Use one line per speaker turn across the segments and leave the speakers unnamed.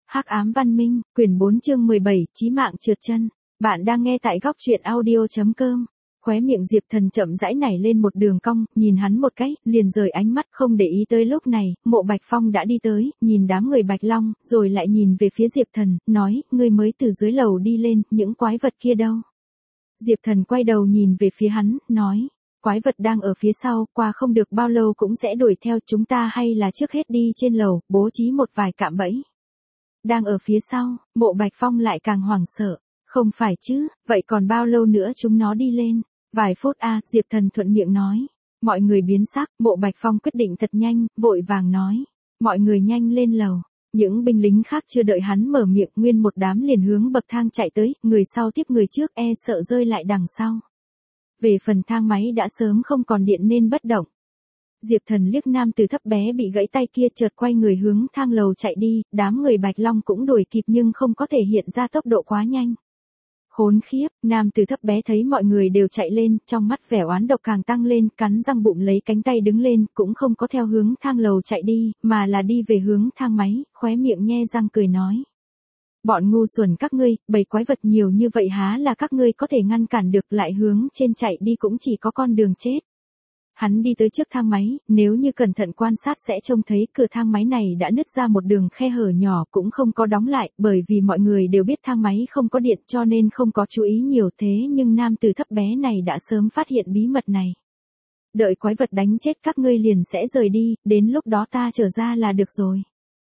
Hắc ám văn minh, quyển 4 chương 17, chí mạng trượt chân. Bạn đang nghe tại góc truyện audio.com. Khóe miệng Diệp Thần chậm rãi nảy lên một đường cong, nhìn hắn một cái, liền rời ánh mắt không để ý tới. Lúc này, Mộ Bạch Phong đã đi tới, nhìn đám người Bạch Long, rồi lại nhìn về phía Diệp Thần, nói, ngươi mới từ dưới lầu đi lên, những quái vật kia đâu? Diệp Thần quay đầu nhìn về phía hắn, nói, quái vật đang ở phía sau, qua không được bao lâu cũng sẽ đuổi theo chúng ta, hay là trước hết đi trên lầu, bố trí một vài cạm bẫy. Đang ở phía sau, Mộ Bạch Phong lại càng hoảng sợ. Không phải chứ, vậy còn bao lâu nữa chúng nó đi lên? Vài phút Diệp Thần thuận miệng nói. Mọi người biến sắc, Mộ Bạch Phong quyết định thật nhanh, vội vàng nói. Mọi người nhanh lên lầu. Những binh lính khác chưa đợi hắn mở miệng, nguyên một đám liền hướng bậc thang chạy tới, người sau tiếp người trước, sợ rơi lại đằng sau. Về phần thang máy đã sớm không còn điện nên bất động. Diệp Thần liếc nam tử thấp bé bị gãy tay kia, chợt quay người hướng thang lầu chạy đi, đám người Bạch Long cũng đuổi kịp nhưng không có thể hiện ra tốc độ quá nhanh. Khốn khiếp, nam tử thấp bé thấy mọi người đều chạy lên, trong mắt vẻ oán độc càng tăng lên, cắn răng bụng lấy cánh tay đứng lên, cũng không có theo hướng thang lầu chạy đi, mà là đi về hướng thang máy, khóe miệng nhe răng cười nói. Bọn ngu xuẩn các ngươi, bầy quái vật nhiều như vậy há là các ngươi có thể ngăn cản được, lại hướng trên chạy đi cũng chỉ có con đường chết. Hắn đi tới trước thang máy, nếu như cẩn thận quan sát sẽ trông thấy cửa thang máy này đã nứt ra một đường khe hở nhỏ, cũng không có đóng lại, bởi vì mọi người đều biết thang máy không có điện cho nên không có chú ý nhiều, thế nhưng nam tử thấp bé này đã sớm phát hiện bí mật này. Đợi quái vật đánh chết các ngươi liền sẽ rời đi, đến lúc đó ta trở ra là được rồi.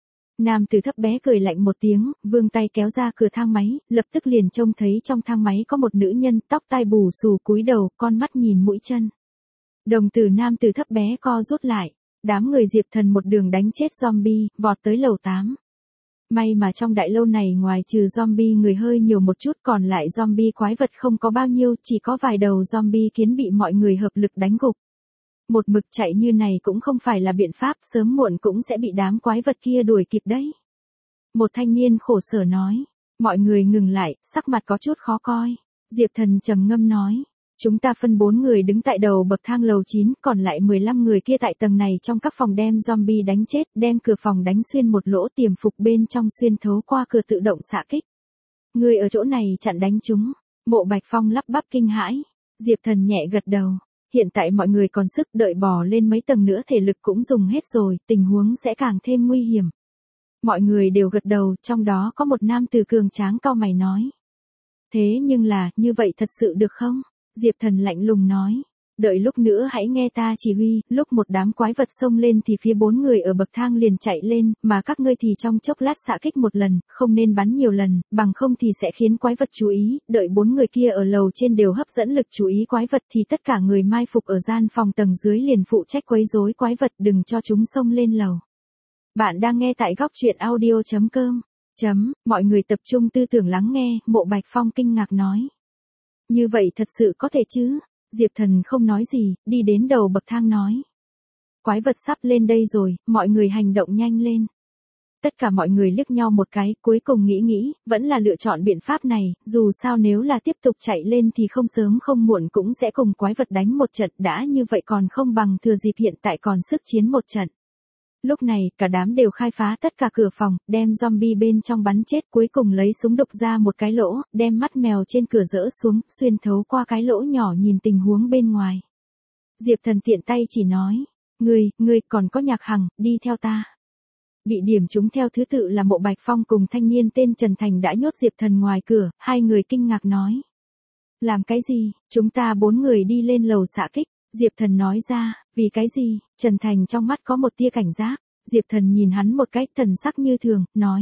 Nam tử thấp bé cười lạnh một tiếng, vươn tay kéo ra cửa thang máy, lập tức liền trông thấy trong thang máy có một nữ nhân, tóc tai bù xù cúi đầu, con mắt nhìn mũi chân. Đồng tử nam tử thấp bé co rút lại, đám người Diệp Thần một đường đánh chết zombie, vọt tới lầu 8. May mà trong đại lâu này ngoài trừ zombie người hơi nhiều một chút, còn lại zombie quái vật không có bao nhiêu, chỉ có vài đầu zombie kiến bị mọi người hợp lực đánh gục. Một mực chạy như này cũng không phải là biện pháp, sớm muộn cũng sẽ bị đám quái vật kia đuổi kịp đấy. Một thanh niên khổ sở nói, mọi người ngừng lại, sắc mặt có chút khó coi. Diệp Thần trầm ngâm nói. Chúng ta phân 4 người đứng tại đầu bậc thang lầu 9, còn lại 15 người kia tại tầng này trong các phòng đem zombie đánh chết, đem cửa phòng đánh xuyên một lỗ, tiềm phục bên trong xuyên thấu qua cửa tự động xạ kích. Người ở chỗ này chặn đánh chúng. Mộ Bạch Phong lắp bắp kinh hãi. Diệp Thần nhẹ gật đầu. Hiện tại mọi người còn sức, đợi bò lên mấy tầng nữa thể lực cũng dùng hết rồi, tình huống sẽ càng thêm nguy hiểm. Mọi người đều gật đầu, trong đó có một nam tử cường tráng cau mày nói. Thế nhưng là, như vậy thật sự được không? Diệp Thần lạnh lùng nói, đợi lúc nữa hãy nghe ta chỉ huy, lúc một đám quái vật xông lên thì phía 4 người ở bậc thang liền chạy lên, mà các ngươi thì trong chốc lát xạ kích một lần, không nên bắn nhiều lần, bằng không thì sẽ khiến quái vật chú ý, đợi 4 người kia ở lầu trên đều hấp dẫn lực chú ý quái vật thì tất cả người mai phục ở gian phòng tầng dưới liền phụ trách quấy rối quái vật, đừng cho chúng xông lên lầu. Bạn đang nghe tại góc truyện audio.com. Mọi người tập trung tư tưởng lắng nghe, Mộ Bạch Phong kinh ngạc nói. Như vậy thật sự có thể chứ? Diệp Thần không nói gì, đi đến đầu bậc thang nói. Quái vật sắp lên đây rồi, mọi người hành động nhanh lên. Tất cả mọi người liếc nhau một cái, cuối cùng nghĩ, vẫn là lựa chọn biện pháp này, dù sao nếu là tiếp tục chạy lên thì không sớm không muộn cũng sẽ cùng quái vật đánh một trận, đã như vậy còn không bằng thừa dịp hiện tại còn sức chiến một trận. Lúc này, cả đám đều khai phá tất cả cửa phòng, đem zombie bên trong bắn chết, cuối cùng lấy súng đục ra một cái lỗ, đem mắt mèo trên cửa dỡ xuống, xuyên thấu qua cái lỗ nhỏ nhìn tình huống bên ngoài. Diệp Thần tiện tay chỉ nói, ngươi còn có Nhạc Hằng, đi theo ta. Bị điểm trúng theo thứ tự là Mộ Bạch Phong cùng thanh niên tên Trần Thành đã nhốt Diệp Thần ngoài cửa, hai người kinh ngạc nói. Làm cái gì, chúng ta 4 người đi lên lầu xạ kích. Diệp Thần nói ra, vì cái gì? Trần Thành trong mắt có một tia cảnh giác. Diệp Thần nhìn hắn một cái, thần sắc như thường, nói.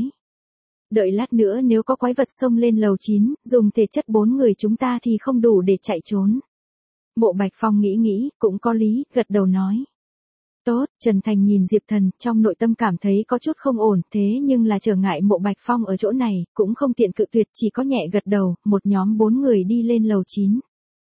Đợi lát nữa nếu có quái vật xông lên lầu 9, dùng thể chất 4 người chúng ta thì không đủ để chạy trốn. Mộ Bạch Phong nghĩ, cũng có lý, gật đầu nói. Tốt, Trần Thành nhìn Diệp Thần, trong nội tâm cảm thấy có chút không ổn, thế nhưng là trở ngại Mộ Bạch Phong ở chỗ này, cũng không tiện cự tuyệt, chỉ có nhẹ gật đầu, một nhóm 4 người đi lên lầu 9.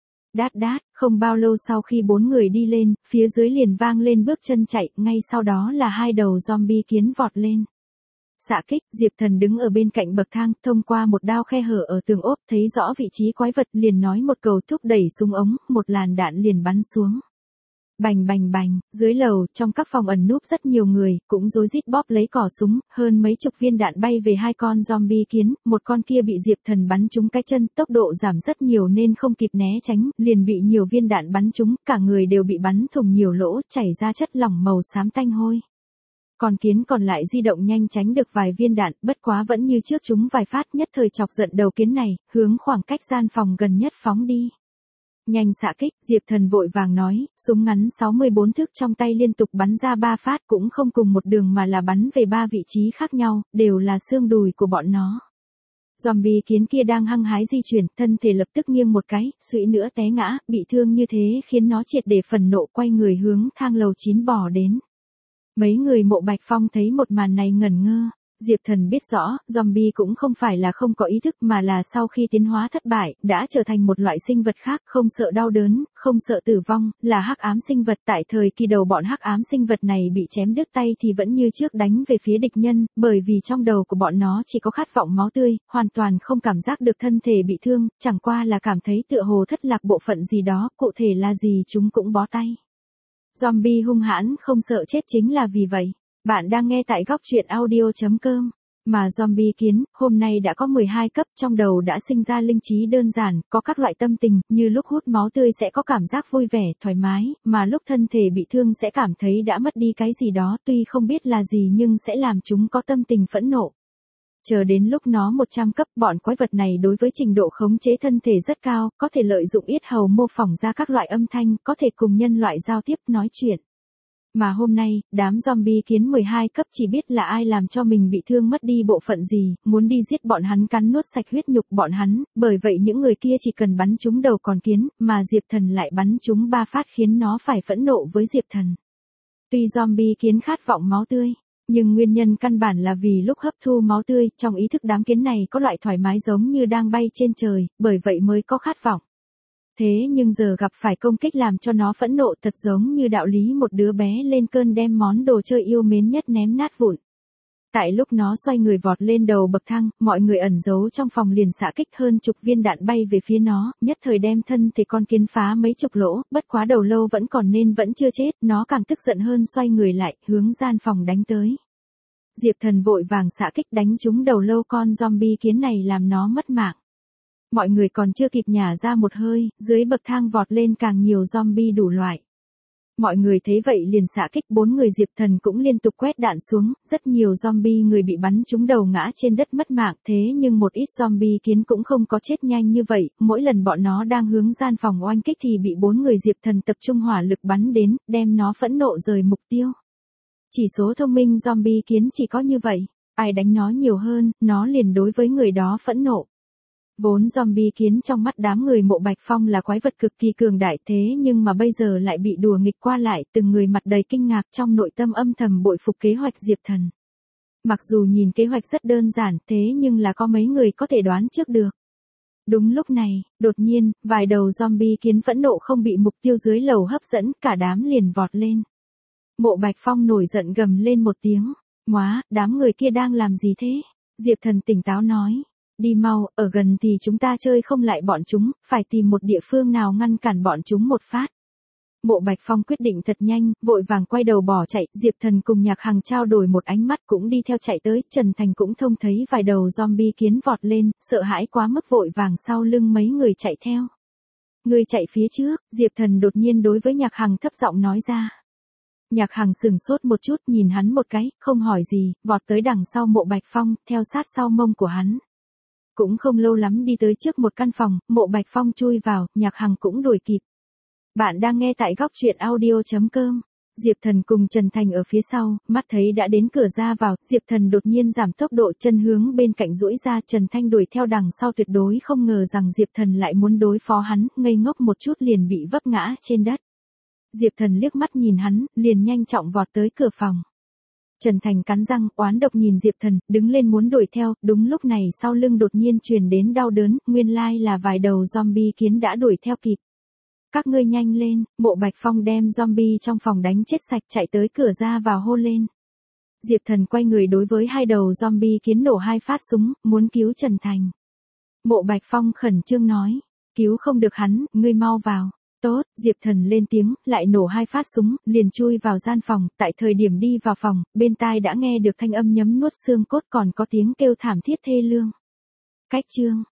Đát, không bao lâu sau khi 4 người đi lên, phía dưới liền vang lên bước chân chạy, ngay sau đó là 2 đầu zombie kiến vọt lên. Xạ kích, Diệp Thần đứng ở bên cạnh bậc thang, thông qua một đao khe hở ở tường ốp, thấy rõ vị trí quái vật, liền nói một câu thúc đẩy súng ống, một làn đạn liền bắn xuống. Bành bành bành, dưới lầu, trong các phòng ẩn núp rất nhiều người, cũng rối rít bóp lấy cò súng, hơn mấy chục viên đạn bay về hai con zombie kiến, một con kia bị Diệp Thần bắn trúng cái chân, tốc độ giảm rất nhiều nên không kịp né tránh, liền bị nhiều viên đạn bắn trúng, cả người đều bị bắn thủng nhiều lỗ, chảy ra chất lỏng màu xám tanh hôi. Con kiến còn lại di động nhanh tránh được vài viên đạn, bất quá vẫn như trước chúng vài phát, nhất thời chọc giận đầu kiến này, hướng khoảng cách gian phòng gần nhất phóng đi. Nhanh xạ kích, Diệp Thần vội vàng nói, súng ngắn 64 thước trong tay liên tục bắn ra 3 phát, cũng không cùng một đường mà là bắn về 3 vị trí khác nhau, đều là xương đùi của bọn nó. Zombie kiến kia đang hăng hái di chuyển, thân thể lập tức nghiêng một cái, suýt nữa té ngã, bị thương như thế khiến nó triệt để phần nộ, quay người hướng thang lầu 9 bỏ đến. Mấy người Mộ Bạch Phong thấy một màn này ngẩn ngơ. Diệp Thần biết rõ, zombie cũng không phải là không có ý thức mà là sau khi tiến hóa thất bại, đã trở thành một loại sinh vật khác, không sợ đau đớn, không sợ tử vong, là hắc ám sinh vật. Tại thời kỳ đầu bọn hắc ám sinh vật này bị chém đứt tay thì vẫn như trước đánh về phía địch nhân, bởi vì trong đầu của bọn nó chỉ có khát vọng máu tươi, hoàn toàn không cảm giác được thân thể bị thương, chẳng qua là cảm thấy tựa hồ thất lạc bộ phận gì đó, cụ thể là gì chúng cũng bó tay. Zombie hung hãn không sợ chết chính là vì vậy. Bạn đang nghe tại góc truyện audio.com. Mà zombie kiến, hôm nay đã có 12 cấp, trong đầu đã sinh ra linh trí đơn giản, có các loại tâm tình, như lúc hút máu tươi sẽ có cảm giác vui vẻ, thoải mái, mà lúc thân thể bị thương sẽ cảm thấy đã mất đi cái gì đó, tuy không biết là gì nhưng sẽ làm chúng có tâm tình phẫn nộ. Chờ đến lúc nó 100 cấp, bọn quái vật này đối với trình độ khống chế thân thể rất cao, có thể lợi dụng yết hầu mô phỏng ra các loại âm thanh, có thể cùng nhân loại giao tiếp nói chuyện. Mà hôm nay, đám zombie kiến 12 cấp chỉ biết là ai làm cho mình bị thương mất đi bộ phận gì, muốn đi giết bọn hắn cắn nuốt sạch huyết nhục bọn hắn, bởi vậy những người kia chỉ cần bắn trúng đầu con kiến, mà Diệp Thần lại bắn trúng 3 phát khiến nó phải phẫn nộ với Diệp Thần. Tuy zombie kiến khát vọng máu tươi, nhưng nguyên nhân căn bản là vì lúc hấp thu máu tươi, trong ý thức đám kiến này có loại thoải mái giống như đang bay trên trời, bởi vậy mới có khát vọng. Thế nhưng giờ gặp phải công kích làm cho nó phẫn nộ, thật giống như đạo lý một đứa bé lên cơn đem món đồ chơi yêu mến nhất ném nát vụn. Tại lúc nó xoay người vọt lên đầu bậc thang, mọi người ẩn giấu trong phòng liền xạ kích hơn chục viên đạn bay về phía nó, nhất thời đem thân thể con kiến phá mấy chục lỗ, bất quá đầu lâu vẫn còn nên vẫn chưa chết, nó càng tức giận hơn xoay người lại, hướng gian phòng đánh tới. Diệp Thần vội vàng xạ kích đánh trúng đầu lâu con zombie kiến này làm nó mất mạng. Mọi người còn chưa kịp nhả ra một hơi, dưới bậc thang vọt lên càng nhiều zombie đủ loại. Mọi người thấy vậy liền xạ kích, 4 người Diệp Thần cũng liên tục quét đạn xuống, rất nhiều zombie người bị bắn trúng đầu ngã trên đất mất mạng, thế nhưng một ít zombie kiến cũng không có chết nhanh như vậy, mỗi lần bọn nó đang hướng gian phòng oanh kích thì bị 4 người Diệp Thần tập trung hỏa lực bắn đến, đem nó phẫn nộ rời mục tiêu. Chỉ số thông minh zombie kiến chỉ có như vậy, ai đánh nó nhiều hơn, nó liền đối với người đó phẫn nộ. Vốn zombie kiến trong mắt đám người Mộ Bạch Phong là quái vật cực kỳ cường đại, thế nhưng mà bây giờ lại bị đùa nghịch qua lại, từng người mặt đầy kinh ngạc, trong nội tâm âm thầm bội phục kế hoạch Diệp Thần. Mặc dù nhìn kế hoạch rất đơn giản, thế nhưng là có mấy người có thể đoán trước được. Đúng lúc này, đột nhiên, vài đầu zombie kiến phẫn nộ không bị mục tiêu dưới lầu hấp dẫn, cả đám liền vọt lên. Mộ Bạch Phong nổi giận gầm lên một tiếng. Móa, đám người kia đang làm gì thế? Diệp Thần tỉnh táo nói. Đi mau, ở gần thì chúng ta chơi không lại bọn chúng, phải tìm một địa phương nào ngăn cản bọn chúng một phát. Mộ Bạch Phong quyết định thật nhanh, vội vàng quay đầu bỏ chạy, Diệp Thần cùng Nhạc Hằng trao đổi một ánh mắt cũng đi theo chạy tới, Trần Thành cũng trông thấy vài đầu zombie kiến vọt lên, sợ hãi quá mức vội vàng sau lưng mấy người chạy theo. Người chạy phía trước, Diệp Thần đột nhiên đối với Nhạc Hằng thấp giọng nói ra. Nhạc Hằng sừng sốt một chút, nhìn hắn một cái, không hỏi gì, vọt tới đằng sau Mộ Bạch Phong, theo sát sau mông của hắn. Cũng không lâu lắm đi tới trước một căn phòng, Mộ Bạch Phong chui vào, Nhạc Hằng cũng đuổi kịp. Bạn đang nghe tại góc truyện audio.com. Diệp Thần cùng Trần Thành ở phía sau, mắt thấy đã đến cửa ra vào, Diệp Thần đột nhiên giảm tốc độ, chân hướng bên cạnh duỗi ra, Trần Thanh đuổi theo đằng sau, tuyệt đối không ngờ rằng Diệp Thần lại muốn đối phó hắn, ngây ngốc một chút liền bị vấp ngã trên đất. Diệp Thần liếc mắt nhìn hắn, liền nhanh trọng vọt tới cửa phòng. Trần Thành cắn răng, oán độc nhìn Diệp Thần, đứng lên muốn đuổi theo, đúng lúc này sau lưng đột nhiên truyền đến đau đớn, nguyên lai là vài đầu zombie kiến đã đuổi theo kịp. Các ngươi nhanh lên, Mộ Bạch Phong đem zombie trong phòng đánh chết sạch, chạy tới cửa ra vào hô lên. Diệp Thần quay người đối với hai đầu zombie kiến nổ 2 phát súng, muốn cứu Trần Thành. Mộ Bạch Phong khẩn trương nói, cứu không được hắn, ngươi mau vào. Tốt, Diệp Thần lên tiếng, lại nổ 2 phát súng, liền chui vào gian phòng, tại thời điểm đi vào phòng, bên tai đã nghe được thanh âm nhấm nuốt xương cốt còn có tiếng kêu thảm thiết thê lương. Cách chương